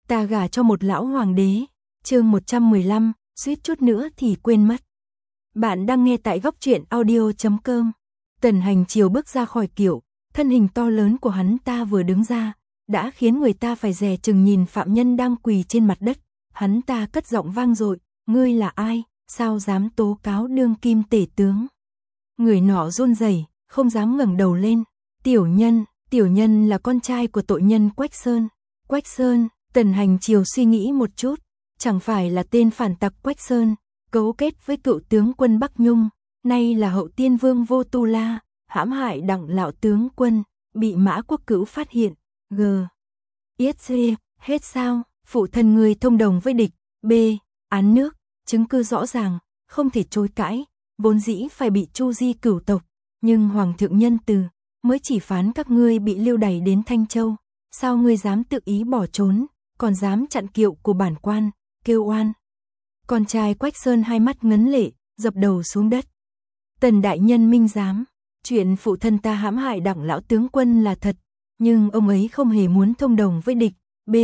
Ta gả cho một lão hoàng đế. Chương 115, suýt chút nữa thì quên mất. Bạn đang nghe tại góc truyện audio.com. Tần Hành Triều bước ra khỏi kiệu, thân hình to lớn của hắn ta vừa đứng ra, đã khiến người ta phải dè chừng nhìn phạm nhân đang quỳ trên mặt đất. Hắn ta cất giọng vang dội, ngươi là ai, sao dám tố cáo đương kim tể tướng? Người nọ run rẩy, không dám ngẩng đầu lên. Tiểu nhân là con trai của tội nhân Quách Sơn. Quách Sơn, Tần Hành Triều suy nghĩ một chút, chẳng phải là tên phản tặc Quách Sơn, cấu kết với cựu tướng quân Bắc Nhung, nay là hậu tiên vương Vô Tu La, hãm hại đặng lão tướng quân, bị Mã Quốc Cữu phát hiện. Hết sao, phụ thân người thông đồng với địch. Án nước, chứng cứ rõ ràng, không thể chối cãi, vốn dĩ phải bị chu di cửu tộc, nhưng hoàng thượng nhân từ, mới chỉ phán các ngươi bị lưu đày đến Thanh Châu. Sao ngươi dám tự ý bỏ trốn, còn dám chặn kiệu của bản quan, kêu oan? Con trai Quách Sơn hai mắt ngấn lệ, dập đầu xuống đất. Tần đại nhân minh giám, chuyện phụ thân ta hãm hại đặng lão tướng quân là thật, nhưng ông ấy không hề muốn thông đồng với địch.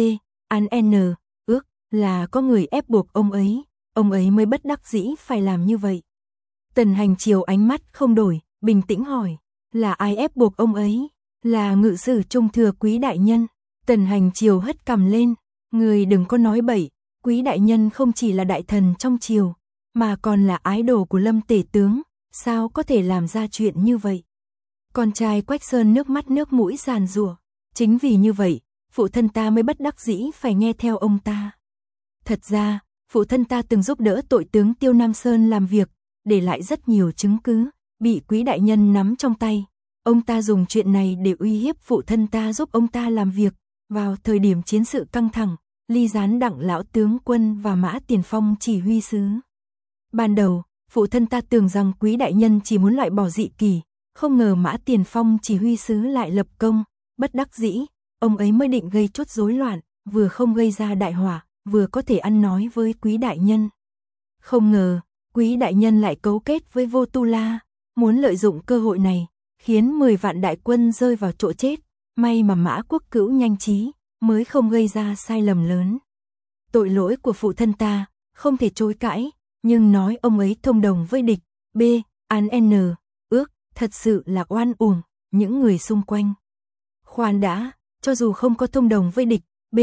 Án N, ước là có người ép buộc ông ấy mới bất đắc dĩ phải làm như vậy. Tần Hành Triều ánh mắt không đổi, bình tĩnh hỏi, là ai ép buộc ông ấy? Là ngự sử trung thừa Quý đại nhân. Tần Hành Triều hất cằm lên, người đừng có nói bậy, Quý đại nhân không chỉ là đại thần trong triều, mà còn là ái đồ của Lâm tể tướng, sao có thể làm ra chuyện như vậy? Con trai Quách Sơn nước mắt nước mũi giàn giụa, chính vì như vậy, phụ thân ta mới bất đắc dĩ phải nghe theo ông ta. Thật ra, phụ thân ta từng giúp đỡ tội tướng Tiêu Nam Sơn làm việc, để lại rất nhiều chứng cứ, bị Quý đại nhân nắm trong tay. Ông ta dùng chuyện này để uy hiếp phụ thân ta giúp ông ta làm việc, vào thời điểm chiến sự căng thẳng, ly gián đặng lão tướng quân và Mã Tiền Phong chỉ huy sứ. Ban đầu, phụ thân ta tưởng rằng Quý đại nhân chỉ muốn loại bỏ dị kỳ, không ngờ Mã Tiền Phong chỉ huy sứ lại lập công, bất đắc dĩ, ông ấy mới định gây chút rối loạn, vừa không gây ra đại họa, vừa có thể ăn nói với Quý đại nhân. Không ngờ, Quý đại nhân lại cấu kết với Vô Tu La, muốn lợi dụng cơ hội này, khiến 10 vạn đại quân rơi vào chỗ chết, may mà Mã Quốc Cữu nhanh trí, mới không gây ra sai lầm lớn. Tội lỗi của phụ thân ta, không thể chối cãi, nhưng nói ông ấy thông đồng với địch. Án N, ước, thật sự là oan uổng, những người xung quanh. Khoan đã, cho dù không có thông đồng với địch,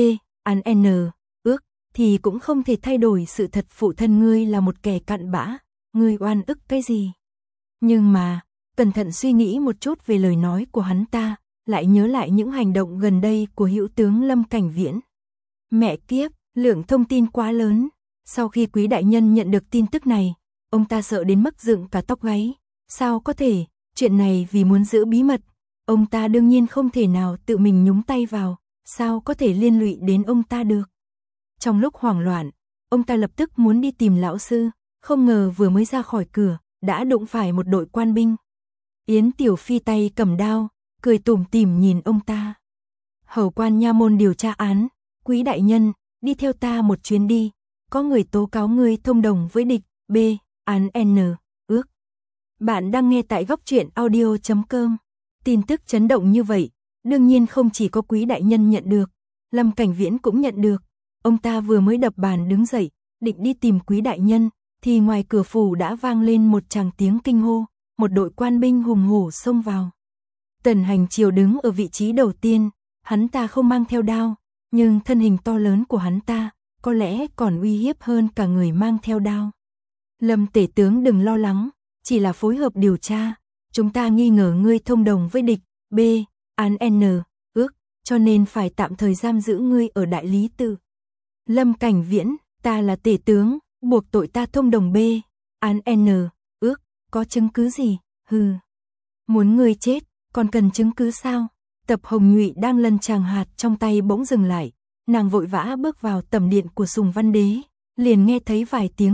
án N, ước, thì cũng không thể thay đổi sự thật phụ thân ngươi là một kẻ cặn bã, ngươi oan ức cái gì. Nhưng mà, cẩn thận suy nghĩ một chút về lời nói của hắn ta, lại nhớ lại những hành động gần đây của hữu tướng Lâm Cảnh Viễn. Mẹ kiếp, lượng thông tin quá lớn. Sau khi Quý đại nhân nhận được tin tức này, ông ta sợ đến mức dựng cả tóc gáy. Sao có thể, chuyện này vì muốn giữ bí mật, ông ta đương nhiên không thể nào tự mình nhúng tay vào, sao có thể liên lụy đến ông ta được. Trong lúc hoảng loạn, ông ta lập tức muốn đi tìm lão sư, không ngờ vừa mới ra khỏi cửa, đã đụng phải một đội quan binh. Yến Tiểu Phi tay cầm đao, cười tủm tỉm nhìn ông ta. Hầu quan nha môn điều tra án, Quý đại nhân, đi theo ta một chuyến đi, có người tố cáo ngươi thông đồng với địch. Án N, ước. Bạn đang nghe tại góc truyện audio.com. Tin tức chấn động như vậy, đương nhiên không chỉ có Quý đại nhân nhận được, Lâm Cảnh Viễn cũng nhận được. Ông ta vừa mới đập bàn đứng dậy, định đi tìm Quý đại nhân, thì ngoài cửa phủ đã vang lên một tràng tiếng kinh hô, một đội quan binh hùng hổ xông vào. Tần Hành Triều đứng ở vị trí đầu tiên, hắn ta không mang theo đao, nhưng thân hình to lớn của hắn ta, có lẽ còn uy hiếp hơn cả người mang theo đao. Lâm tể tướng đừng lo lắng, chỉ là phối hợp điều tra, chúng ta nghi ngờ ngươi thông đồng với địch. Án N, ước, cho nên phải tạm thời giam giữ ngươi ở Đại Lý Tự. Lâm Cảnh Viễn, ta là tể tướng, buộc tội ta thông đồng. Án N, ước, có chứng cứ gì? Muốn ngươi chết, còn cần chứng cứ sao? Tập Hồng Nhụy đang lân tràng hạt trong tay bỗng dừng lại, nàng vội vã bước vào tẩm điện của Sùng Văn Đế, liền nghe thấy vài tiếng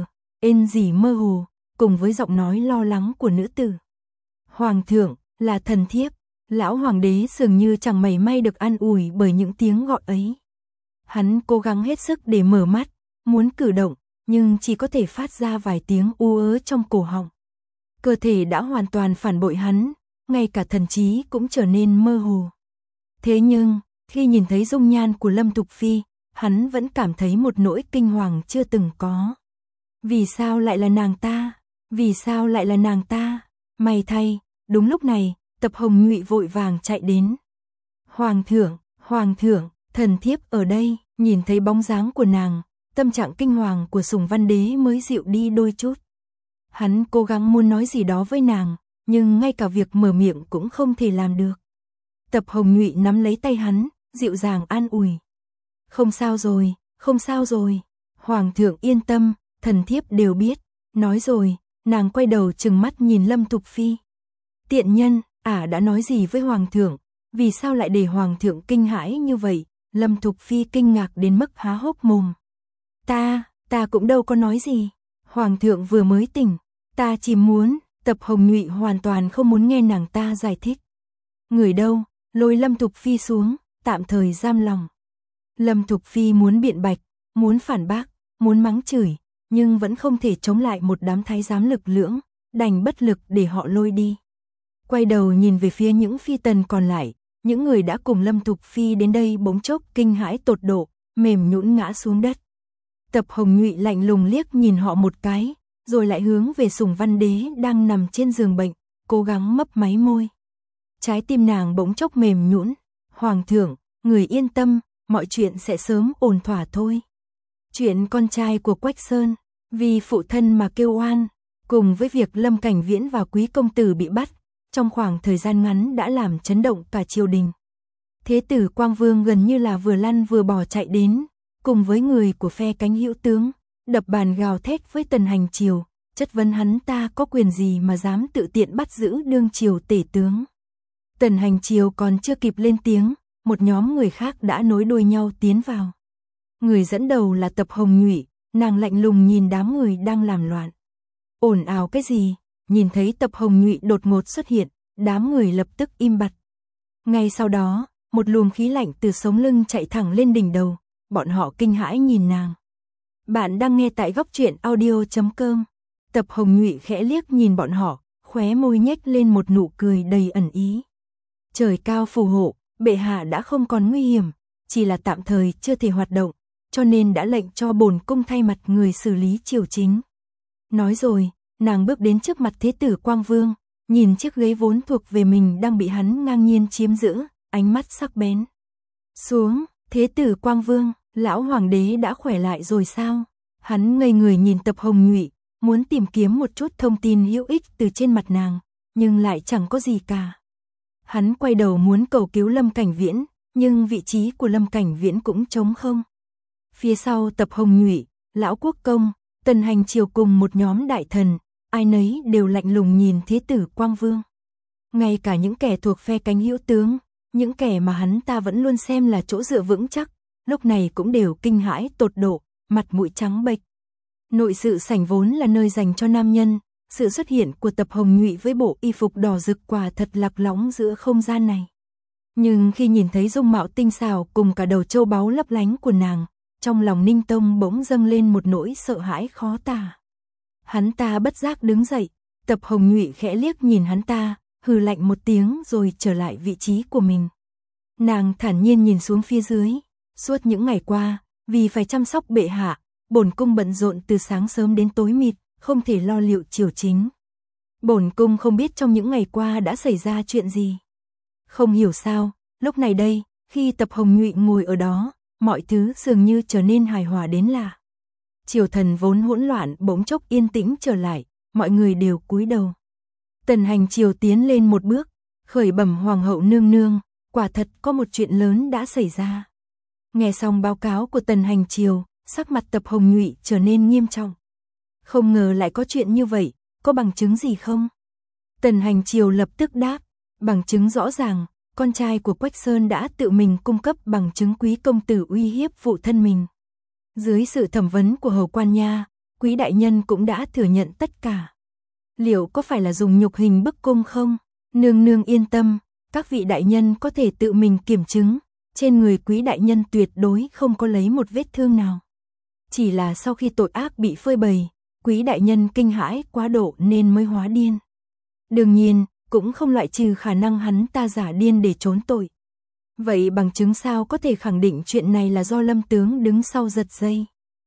N gì mơ hồ, cùng với giọng nói lo lắng của nữ tử. Hoàng thượng, là thần thiếp. Lão hoàng đế dường như chẳng mảy may được an ủi bởi những tiếng gọi ấy. Hắn cố gắng hết sức để mở mắt, muốn cử động, nhưng chỉ có thể phát ra vài tiếng u ớ trong cổ họng. Cơ thể đã hoàn toàn phản bội hắn, ngay cả thần trí cũng trở nên mơ hồ. Thế nhưng, khi nhìn thấy dung nhan của Lâm Thục Phi, hắn vẫn cảm thấy một nỗi kinh hoàng chưa từng có. Vì sao lại là nàng ta? Vì sao lại là nàng ta? May thay, đúng lúc này, Tập Hồng Nhụy vội vàng chạy đến. Hoàng thượng, thần thiếp ở đây. Nhìn thấy bóng dáng của nàng, tâm trạng kinh hoàng của Sùng Văn Đế mới dịu đi đôi chút. Hắn cố gắng muốn nói gì đó với nàng, nhưng ngay cả việc mở miệng cũng không thể làm được. Tập Hồng Nhụy nắm lấy tay hắn, dịu dàng an ủi. Không sao rồi, không sao rồi. Hoàng thượng yên tâm, thần thiếp đều biết. Nói rồi, nàng quay đầu trừng mắt nhìn Lâm Thục Phi. Tiện nhân, đã nói gì với Hoàng thượng? Vì sao lại để Hoàng thượng kinh hãi như vậy? Lâm Thục Phi kinh ngạc đến mức há hốc mồm. Ta cũng đâu có nói gì. Hoàng thượng vừa mới tỉnh. Ta chỉ muốn, Tập Hồng Nhụy hoàn toàn không muốn nghe nàng ta giải thích. Người đâu, lôi Lâm Thục Phi xuống, tạm thời giam lòng. Lâm Thục Phi muốn biện bạch, muốn phản bác, muốn mắng chửi, nhưng vẫn không thể chống lại một đám thái giám lực lưỡng, đành bất lực để họ lôi đi. Quay đầu nhìn về phía những phi tần còn lại, những người đã cùng Lâm Thục Phi đến đây bỗng chốc kinh hãi tột độ, mềm nhũn ngã xuống đất. Tập Hồng Nhụy lạnh lùng liếc nhìn họ một cái, rồi lại hướng về Sùng Văn Đế đang nằm trên giường bệnh, cố gắng mấp máy môi. Trái tim nàng bỗng chốc mềm nhũn. Hoàng thượng, người yên tâm, mọi chuyện sẽ sớm ổn thỏa thôi. Chuyện con trai của Quách Sơn, vì phụ thân mà kêu oan, cùng với việc Lâm Cảnh Viễn và Quý công tử bị bắt, trong khoảng thời gian ngắn đã làm chấn động cả triều đình. Thế tử Quang Vương gần như là vừa lăn vừa bò chạy đến, cùng với người của phe cánh hữu tướng, đập bàn gào thét với Tần Hành Triều, chất vấn hắn ta có quyền gì mà dám tự tiện bắt giữ đương triều tể tướng. Tần Hành Triều còn chưa kịp lên tiếng, một nhóm người khác đã nối đuôi nhau tiến vào. Người dẫn đầu là Tập Hồng Nhụy, nàng lạnh lùng nhìn đám người đang làm loạn. Ồn ào cái gì? Nhìn thấy Tập Hồng Nhụy đột ngột xuất hiện, đám người lập tức im bặt. Ngay sau đó, một luồng khí lạnh từ sống lưng chạy thẳng lên đỉnh đầu, bọn họ kinh hãi nhìn nàng. Bạn đang nghe tại Góc Truyện Audio.com. Tập Hồng Nhụy khẽ liếc nhìn bọn họ, khóe môi nhếch lên một nụ cười đầy ẩn ý. Trời cao phù hộ, bệ hạ đã không còn nguy hiểm, chỉ là tạm thời chưa thể hoạt động, cho nên đã lệnh cho bổn cung thay mặt người xử lý triều chính. Nói rồi, nàng bước đến trước mặt Thế tử Quang Vương, nhìn chiếc ghế vốn thuộc về mình đang bị hắn ngang nhiên chiếm giữ, ánh mắt sắc bén. Xuống, Thế tử Quang Vương, lão hoàng đế đã khỏe lại rồi sao? Hắn ngây người nhìn Tập Hồng Nhụy, muốn tìm kiếm một chút thông tin hữu ích từ trên mặt nàng, nhưng lại chẳng có gì cả. Hắn quay đầu muốn cầu cứu Lâm Cảnh Viễn, nhưng vị trí của Lâm Cảnh Viễn cũng trống không. Phía sau Tập Hồng Nhụy, lão quốc công, Tần Hành Triều cùng một nhóm đại thần, ai nấy đều lạnh lùng nhìn Thế tử Quang Vương. Ngay cả những kẻ thuộc phe cánh hữu tướng, những kẻ mà hắn ta vẫn luôn xem là chỗ dựa vững chắc, lúc này cũng đều kinh hãi tột độ, mặt mũi trắng bệch. Nội sự sảnh vốn là nơi dành cho nam nhân, sự xuất hiện của Tập Hồng Nhụy với bộ y phục đỏ rực quả thật lạc lõng giữa không gian này. Nhưng khi nhìn thấy dung mạo tinh xảo cùng cả đầu châu báu lấp lánh của nàng, trong lòng Ninh Tông bỗng dâng lên một nỗi sợ hãi khó tả. Hắn ta bất giác đứng dậy, Tập Hồng Nhụy khẽ liếc nhìn hắn ta, hừ lạnh một tiếng rồi trở lại vị trí của mình. Nàng thản nhiên nhìn xuống phía dưới, suốt những ngày qua, vì phải chăm sóc bệ hạ, bổn cung bận rộn từ sáng sớm đến tối mịt, không thể lo liệu triều chính. Bổn cung không biết trong những ngày qua đã xảy ra chuyện gì. Không hiểu sao, lúc này đây, khi Tập Hồng Nhụy ngồi ở đó, mọi thứ dường như trở nên hài hòa đến lạ. Triều thần vốn hỗn loạn bỗng chốc yên tĩnh trở lại, mọi người đều cúi đầu. Tần Hành Triều tiến lên một bước, khởi bẩm hoàng hậu nương nương, quả thật có một chuyện lớn đã xảy ra. Nghe xong báo cáo của Tần Hành Triều, sắc mặt Tập Hồng Nhụy trở nên nghiêm trọng. Không ngờ lại có chuyện như vậy, có bằng chứng gì không? Tần Hành Triều lập tức đáp, bằng chứng rõ ràng, con trai của Quách Sơn đã tự mình cung cấp bằng chứng Quý công tử uy hiếp phụ thân mình. Dưới sự thẩm vấn của hầu quan nha, Quý đại nhân cũng đã thừa nhận tất cả. Liệu có phải là dùng nhục hình bức cung không? Nương nương yên tâm, các vị đại nhân có thể tự mình kiểm chứng, trên người Quý đại nhân tuyệt đối không có lấy một vết thương nào. Chỉ là sau khi tội ác bị phơi bày, Quý đại nhân kinh hãi quá độ nên mới hóa điên. Đương nhiên, cũng không loại trừ khả năng hắn ta giả điên để trốn tội. Vậy bằng chứng sao có thể khẳng định chuyện này là do Lâm tướng đứng sau giật dây?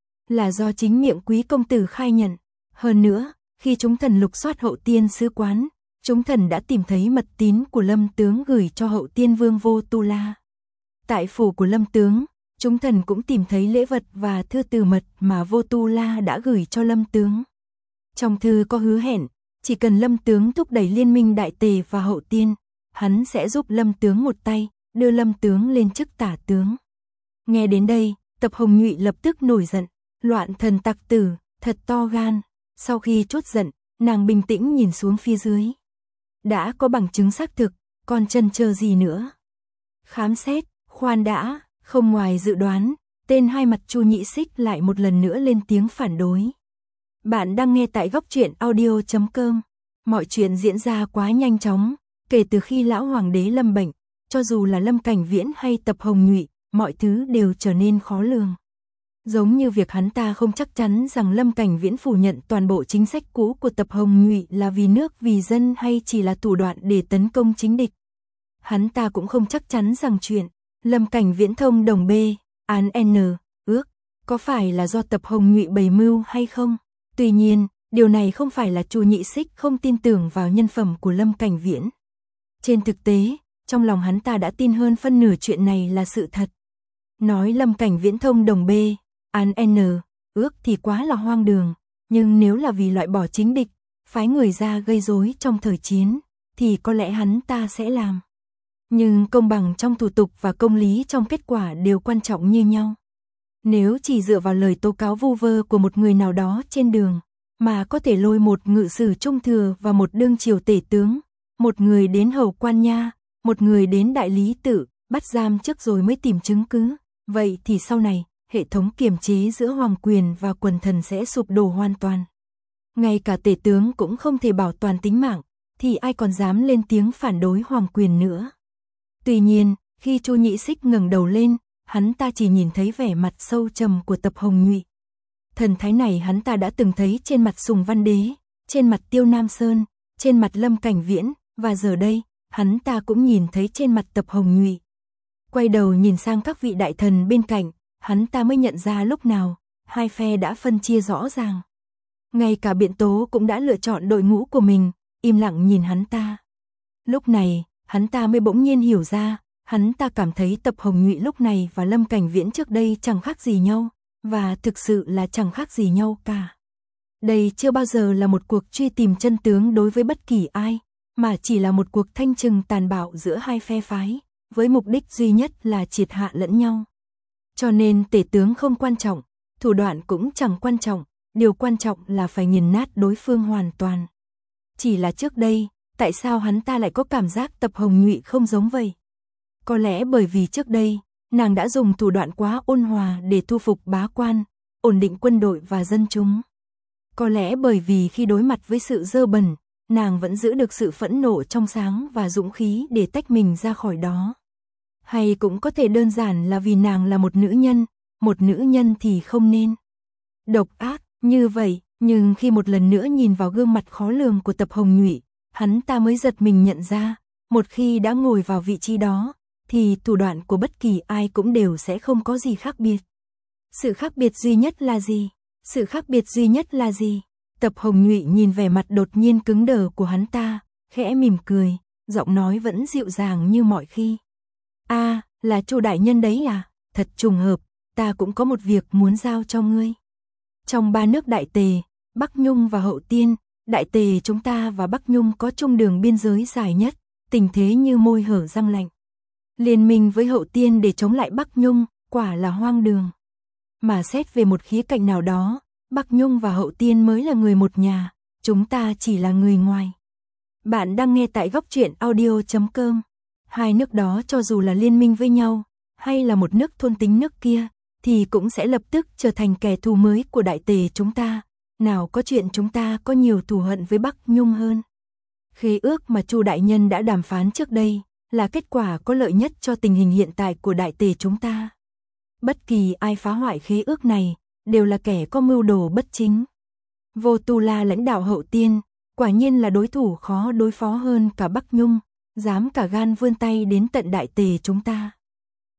Là do chính miệng quý công tử khai nhận. Hơn nữa, khi chúng thần lục soát Hậu Tiên sứ quán, chúng thần đã tìm thấy mật tín của Lâm tướng gửi cho Hậu Tiên vương Vô Tu La. Tại phủ của Lâm tướng, chúng thần cũng tìm thấy lễ vật và thư từ mật mà Vô Tu La đã gửi cho Lâm tướng. Trong thư có hứa hẹn, chỉ cần Lâm tướng thúc đẩy liên minh Đại Tề và Hậu Tiên, hắn sẽ giúp Lâm tướng một tay, đưa Lâm tướng lên chức tả tướng. Nghe đến đây, Tập Hồng Nhụy lập tức nổi giận, loạn thần tặc tử, thật to gan. Sau khi trút giận, nàng bình tĩnh nhìn xuống phía dưới. Đã có bằng chứng xác thực, còn chần chờ gì nữa? Khám xét, khoan đã, không ngoài dự đoán, tên hai mặt Chu Nhị Xích lại một lần nữa lên tiếng phản đối. Bạn đang nghe tại góc truyện audio.com. Mọi chuyện diễn ra quá nhanh chóng, kể từ khi lão hoàng đế lâm bệnh, cho dù là Lâm Cảnh Viễn hay Tập Hồng Nhụy, mọi thứ đều trở nên khó lường. Giống như việc hắn ta không chắc chắn rằng Lâm Cảnh Viễn phủ nhận toàn bộ chính sách cũ của Tập Hồng Nhụy là vì nước vì dân hay chỉ là thủ đoạn để tấn công chính địch. Hắn ta cũng không chắc chắn rằng chuyện Lâm Cảnh Viễn thông đồng B, án N, ước, có phải là do Tập Hồng Nhụy bày mưu hay không. Tuy nhiên, điều này không phải là Chu Nhị Xích không tin tưởng vào nhân phẩm của Lâm Cảnh Viễn. Trên thực tế, trong lòng hắn ta đã tin hơn phân nửa chuyện này là sự thật. Nói Lâm Cảnh Viễn thông đồng B, án N, ước thì quá là hoang đường, nhưng nếu là vì loại bỏ chính địch, phái người ra gây rối trong thời chiến, thì có lẽ hắn ta sẽ làm. Nhưng công bằng trong thủ tục và công lý trong kết quả đều quan trọng như nhau. Nếu chỉ dựa vào lời tố cáo vu vơ của một người nào đó trên đường, mà có thể lôi một ngự sử trung thừa và một đương triều tể tướng, một người đến hầu quan nha, một người đến đại lý tự, bắt giam trước rồi mới tìm chứng cứ, vậy thì sau này, hệ thống kiềm chế giữa hoàng quyền và quần thần sẽ sụp đổ hoàn toàn. Ngay cả tể tướng cũng không thể bảo toàn tính mạng, thì ai còn dám lên tiếng phản đối hoàng quyền nữa. Tuy nhiên, khi Chu Nhị Xích ngẩng đầu lên, hắn ta chỉ nhìn thấy vẻ mặt sâu trầm của Tập Hồng Nhụy. Thần thái này hắn ta đã từng thấy trên mặt Sùng Văn Đế, trên mặt Tiêu Nam Sơn, trên mặt Lâm Cảnh Viễn, và giờ đây, hắn ta cũng nhìn thấy trên mặt Tập Hồng Nhụy. Quay đầu nhìn sang các vị đại thần bên cạnh, hắn ta mới nhận ra lúc nào, hai phe đã phân chia rõ ràng. Ngay cả Biện Tố cũng đã lựa chọn đội ngũ của mình, im lặng nhìn hắn ta. Lúc này, hắn ta mới bỗng nhiên hiểu ra, hắn ta cảm thấy Tập Hồng Nhụy lúc này và Lâm Cảnh Viễn trước đây chẳng khác gì nhau, và thực sự là chẳng khác gì nhau cả. Đây chưa bao giờ là một cuộc truy tìm chân tướng đối với bất kỳ ai, mà chỉ là một cuộc thanh trừng tàn bạo giữa hai phe phái, với mục đích duy nhất là triệt hạ lẫn nhau. Cho nên tể tướng không quan trọng, thủ đoạn cũng chẳng quan trọng, điều quan trọng là phải nghiền nát đối phương hoàn toàn. Chỉ là trước đây, tại sao hắn ta lại có cảm giác Tập Hồng Nhụy không giống vậy? Có lẽ bởi vì trước đây, nàng đã dùng thủ đoạn quá ôn hòa để thu phục bá quan, ổn định quân đội và dân chúng. Có lẽ bởi vì khi đối mặt với sự dơ bẩn, nàng vẫn giữ được sự phẫn nộ trong sáng và dũng khí để tách mình ra khỏi đó. Hay cũng có thể đơn giản là vì nàng là một nữ nhân thì không nên độc ác như vậy, nhưng khi một lần nữa nhìn vào gương mặt khó lường của Tập Hồng Nhụy, hắn ta mới giật mình nhận ra, một khi đã ngồi vào vị trí đó, thì thủ đoạn của bất kỳ ai cũng đều sẽ không có gì khác biệt. Sự khác biệt duy nhất là gì? Sự khác biệt duy nhất là gì? Tập Hồng Nhụy nhìn vẻ mặt đột nhiên cứng đờ của hắn ta, khẽ mỉm cười, giọng nói vẫn dịu dàng như mọi khi. Là Chu đại nhân đấy à? Thật trùng hợp, ta cũng có một việc muốn giao cho ngươi. Trong ba nước Đại Tề, Bắc Nhung và Hậu Tiên, Đại Tề chúng ta và Bắc Nhung có chung đường biên giới dài nhất, tình thế như môi hở răng lạnh. Liên minh với Hậu Tiên để chống lại Bắc Nhung, quả là hoang đường. Mà xét về một khía cạnh nào đó, Bắc Nhung và Hậu Tiên mới là người một nhà, chúng ta chỉ là người ngoài. Bạn đang nghe tại góc truyện audio.com. Hai nước đó cho dù là liên minh với nhau, hay là một nước thôn tính nước kia, thì cũng sẽ lập tức trở thành kẻ thù mới của Đại Tề chúng ta. Nào có chuyện chúng ta có nhiều thù hận với Bắc Nhung hơn. Khế ước mà Chu đại nhân đã đàm phán trước đây, là kết quả có lợi nhất cho tình hình hiện tại của Đại Tề chúng ta. Bất kỳ ai phá hoại khế ước này, đều là kẻ có mưu đồ bất chính. Vô Tu La lãnh đạo Hậu Tiên, quả nhiên là đối thủ khó đối phó hơn cả Bắc Nhung, dám cả gan vươn tay đến tận Đại Tề chúng ta.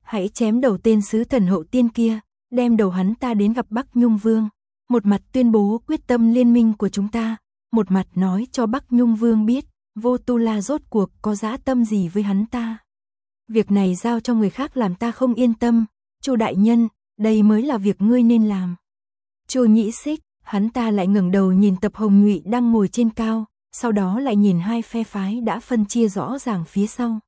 hãy chém đầu tên sứ thần hậu tiên kia, đem đầu hắn ta đến gặp Bắc Nhung Vương, một mặt tuyên bố quyết tâm liên minh của chúng ta, một mặt nói cho Bắc Nhung Vương biết, Vô Tu La rốt cuộc có dã tâm gì với hắn ta. Việc này giao cho người khác làm ta không yên tâm, Chu đại nhân, đây mới là việc ngươi nên làm. Chu Nhĩ Xích, hắn ta lại ngẩng đầu nhìn Tập Hồng Nhụy đang ngồi trên cao, sau đó lại nhìn hai phe phái đã phân chia rõ ràng phía sau.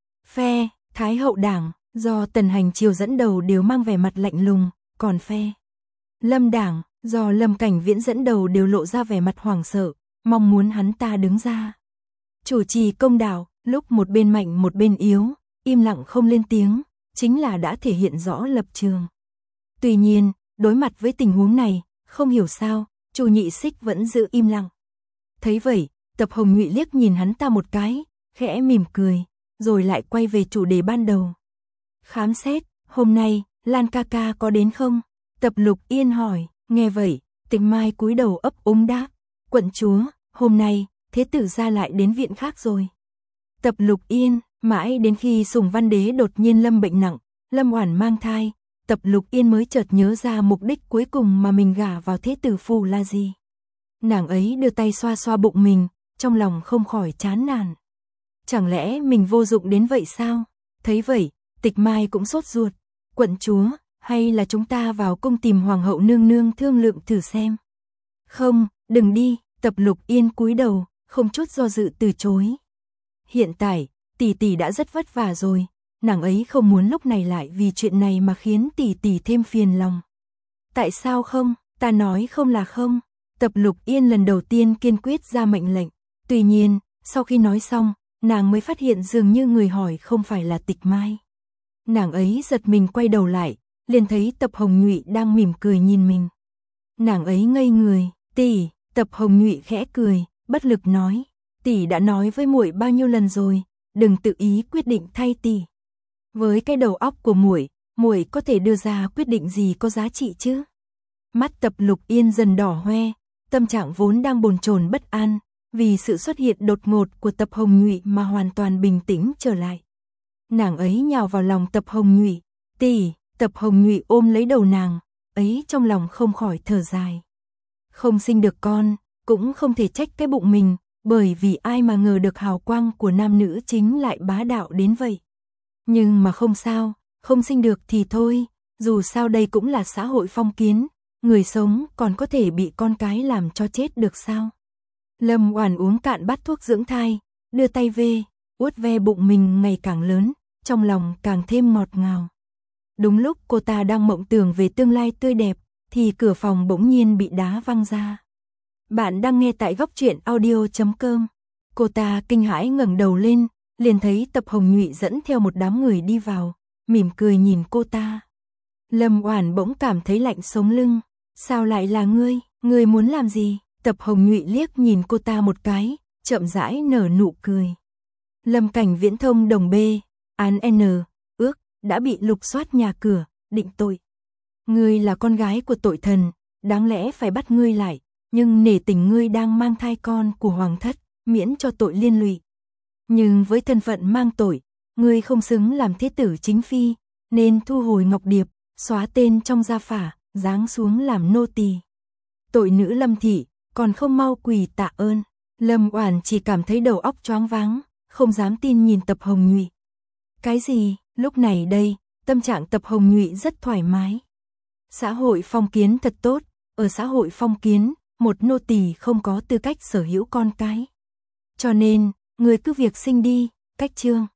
Phe Thái Hậu Đảng do Tần Hành Triều dẫn đầu đều mang vẻ mặt lạnh lùng, còn phe Lâm Đảng do Lâm Cảnh Viễn dẫn đầu đều lộ ra vẻ mặt hoảng sợ, mong muốn hắn ta đứng ra chủ trì công đạo. Lúc một bên mạnh một bên yếu, im lặng không lên tiếng, chính là đã thể hiện rõ lập trường. Tuy nhiên, đối mặt với tình huống này, không hiểu sao, Chu Nhị Xích vẫn giữ im lặng. Thấy vậy, Tập Hồng Nhụy liếc nhìn hắn ta một cái, khẽ mỉm cười, rồi lại quay về chủ đề ban đầu. Khám xét, hôm nay, Lan ca ca có đến không? Tập Lục Yên hỏi, nghe vậy, Tịch Mai cúi đầu ấp úng đáp, quận chúa, hôm nay, thế tử gia lại đến viện khác rồi. Tập Lục Yên, mãi đến khi Sùng Văn Đế đột nhiên lâm bệnh nặng, Lâm Oản mang thai, Tập Lục Yên mới chợt nhớ ra mục đích cuối cùng mà mình gả vào thế tử phủ là gì. Nàng ấy đưa tay xoa xoa bụng mình, trong lòng không khỏi chán nản. Chẳng lẽ mình vô dụng đến vậy sao? Thấy vậy, Tịch Mai cũng sốt ruột. Quận chúa, hay là chúng ta vào cung tìm Hoàng hậu nương nương thương lượng thử xem? Không, đừng đi, Tập Lục Yên cúi đầu, không chút do dự từ chối. Hiện tại, tỷ tỷ đã rất vất vả rồi, nàng ấy không muốn lúc này lại vì chuyện này mà khiến tỷ tỷ thêm phiền lòng. Tại sao không? Ta nói không là không. Tập Lục Yên lần đầu tiên kiên quyết ra mệnh lệnh. Tuy nhiên, sau khi nói xong, nàng mới phát hiện dường như người hỏi không phải là Tịch Mai. Nàng ấy giật mình quay đầu lại, liền thấy Tập Hồng Nhụy đang mỉm cười nhìn mình. Nàng ấy ngây người, tỷ. Tập Hồng Nhụy khẽ cười, bất lực nói, tỷ đã nói với muội bao nhiêu lần rồi, đừng tự ý quyết định thay tỷ. Với cái đầu óc của muội, muội có thể đưa ra quyết định gì có giá trị chứ? Mắt Tập Lục Yên dần đỏ hoe, tâm trạng vốn đang bồn chồn bất an, vì sự xuất hiện đột ngột của Tập Hồng Nhụy mà hoàn toàn bình tĩnh trở lại. Nàng ấy nhào vào lòng Tập Hồng Nhụy, tỷ. Tập Hồng Nhụy ôm lấy đầu nàng, ấy trong lòng không khỏi thở dài. Không sinh được con, cũng không thể trách cái bụng mình, bởi vì ai mà ngờ được hào quang của nam nữ chính lại bá đạo đến vậy. Nhưng mà không sao, không sinh được thì thôi, dù sao đây cũng là xã hội phong kiến, người sống còn có thể bị con cái làm cho chết được sao? Lâm Oản uống cạn bát thuốc dưỡng thai, đưa tay về, vuốt ve bụng mình ngày càng lớn, trong lòng càng thêm ngọt ngào. Đúng lúc cô ta đang mộng tưởng về tương lai tươi đẹp, thì cửa phòng bỗng nhiên bị đá văng ra. Bạn đang nghe tại góc truyện audio.com. Cô ta kinh hãi ngẩng đầu lên, liền thấy Tập Hồng Nhụy dẫn theo một đám người đi vào, mỉm cười nhìn cô ta. Lâm Oản bỗng cảm thấy lạnh sống lưng. Sao lại là ngươi? Ngươi muốn làm gì? Tập Hồng Nhụy liếc nhìn cô ta một cái, chậm rãi nở nụ cười. Lâm Cảnh Viễn thông đồng B, án N, ước, đã bị lục soát nhà cửa, định tội. Ngươi là con gái của tội thần, đáng lẽ phải bắt ngươi lại, nhưng nể tình ngươi đang mang thai con của hoàng thất, miễn cho tội liên lụy. Nhưng với thân phận mang tội, ngươi không xứng làm thế tử chính phi, nên thu hồi ngọc điệp, xóa tên trong gia phả, giáng xuống làm nô tỳ. Tội nữ Lâm thị, còn không mau quỳ tạ ơn. Lâm Oản chỉ cảm thấy đầu óc choáng váng, không dám tin nhìn Tập Hồng Nhụy. Cái gì? Lúc này đây, tâm trạng Tập Hồng Nhụy rất thoải mái. Xã hội phong kiến thật tốt, ở xã hội phong kiến, một nô tỳ không có tư cách sở hữu con cái. Cho nên, người cứ việc sinh đi, cách chương.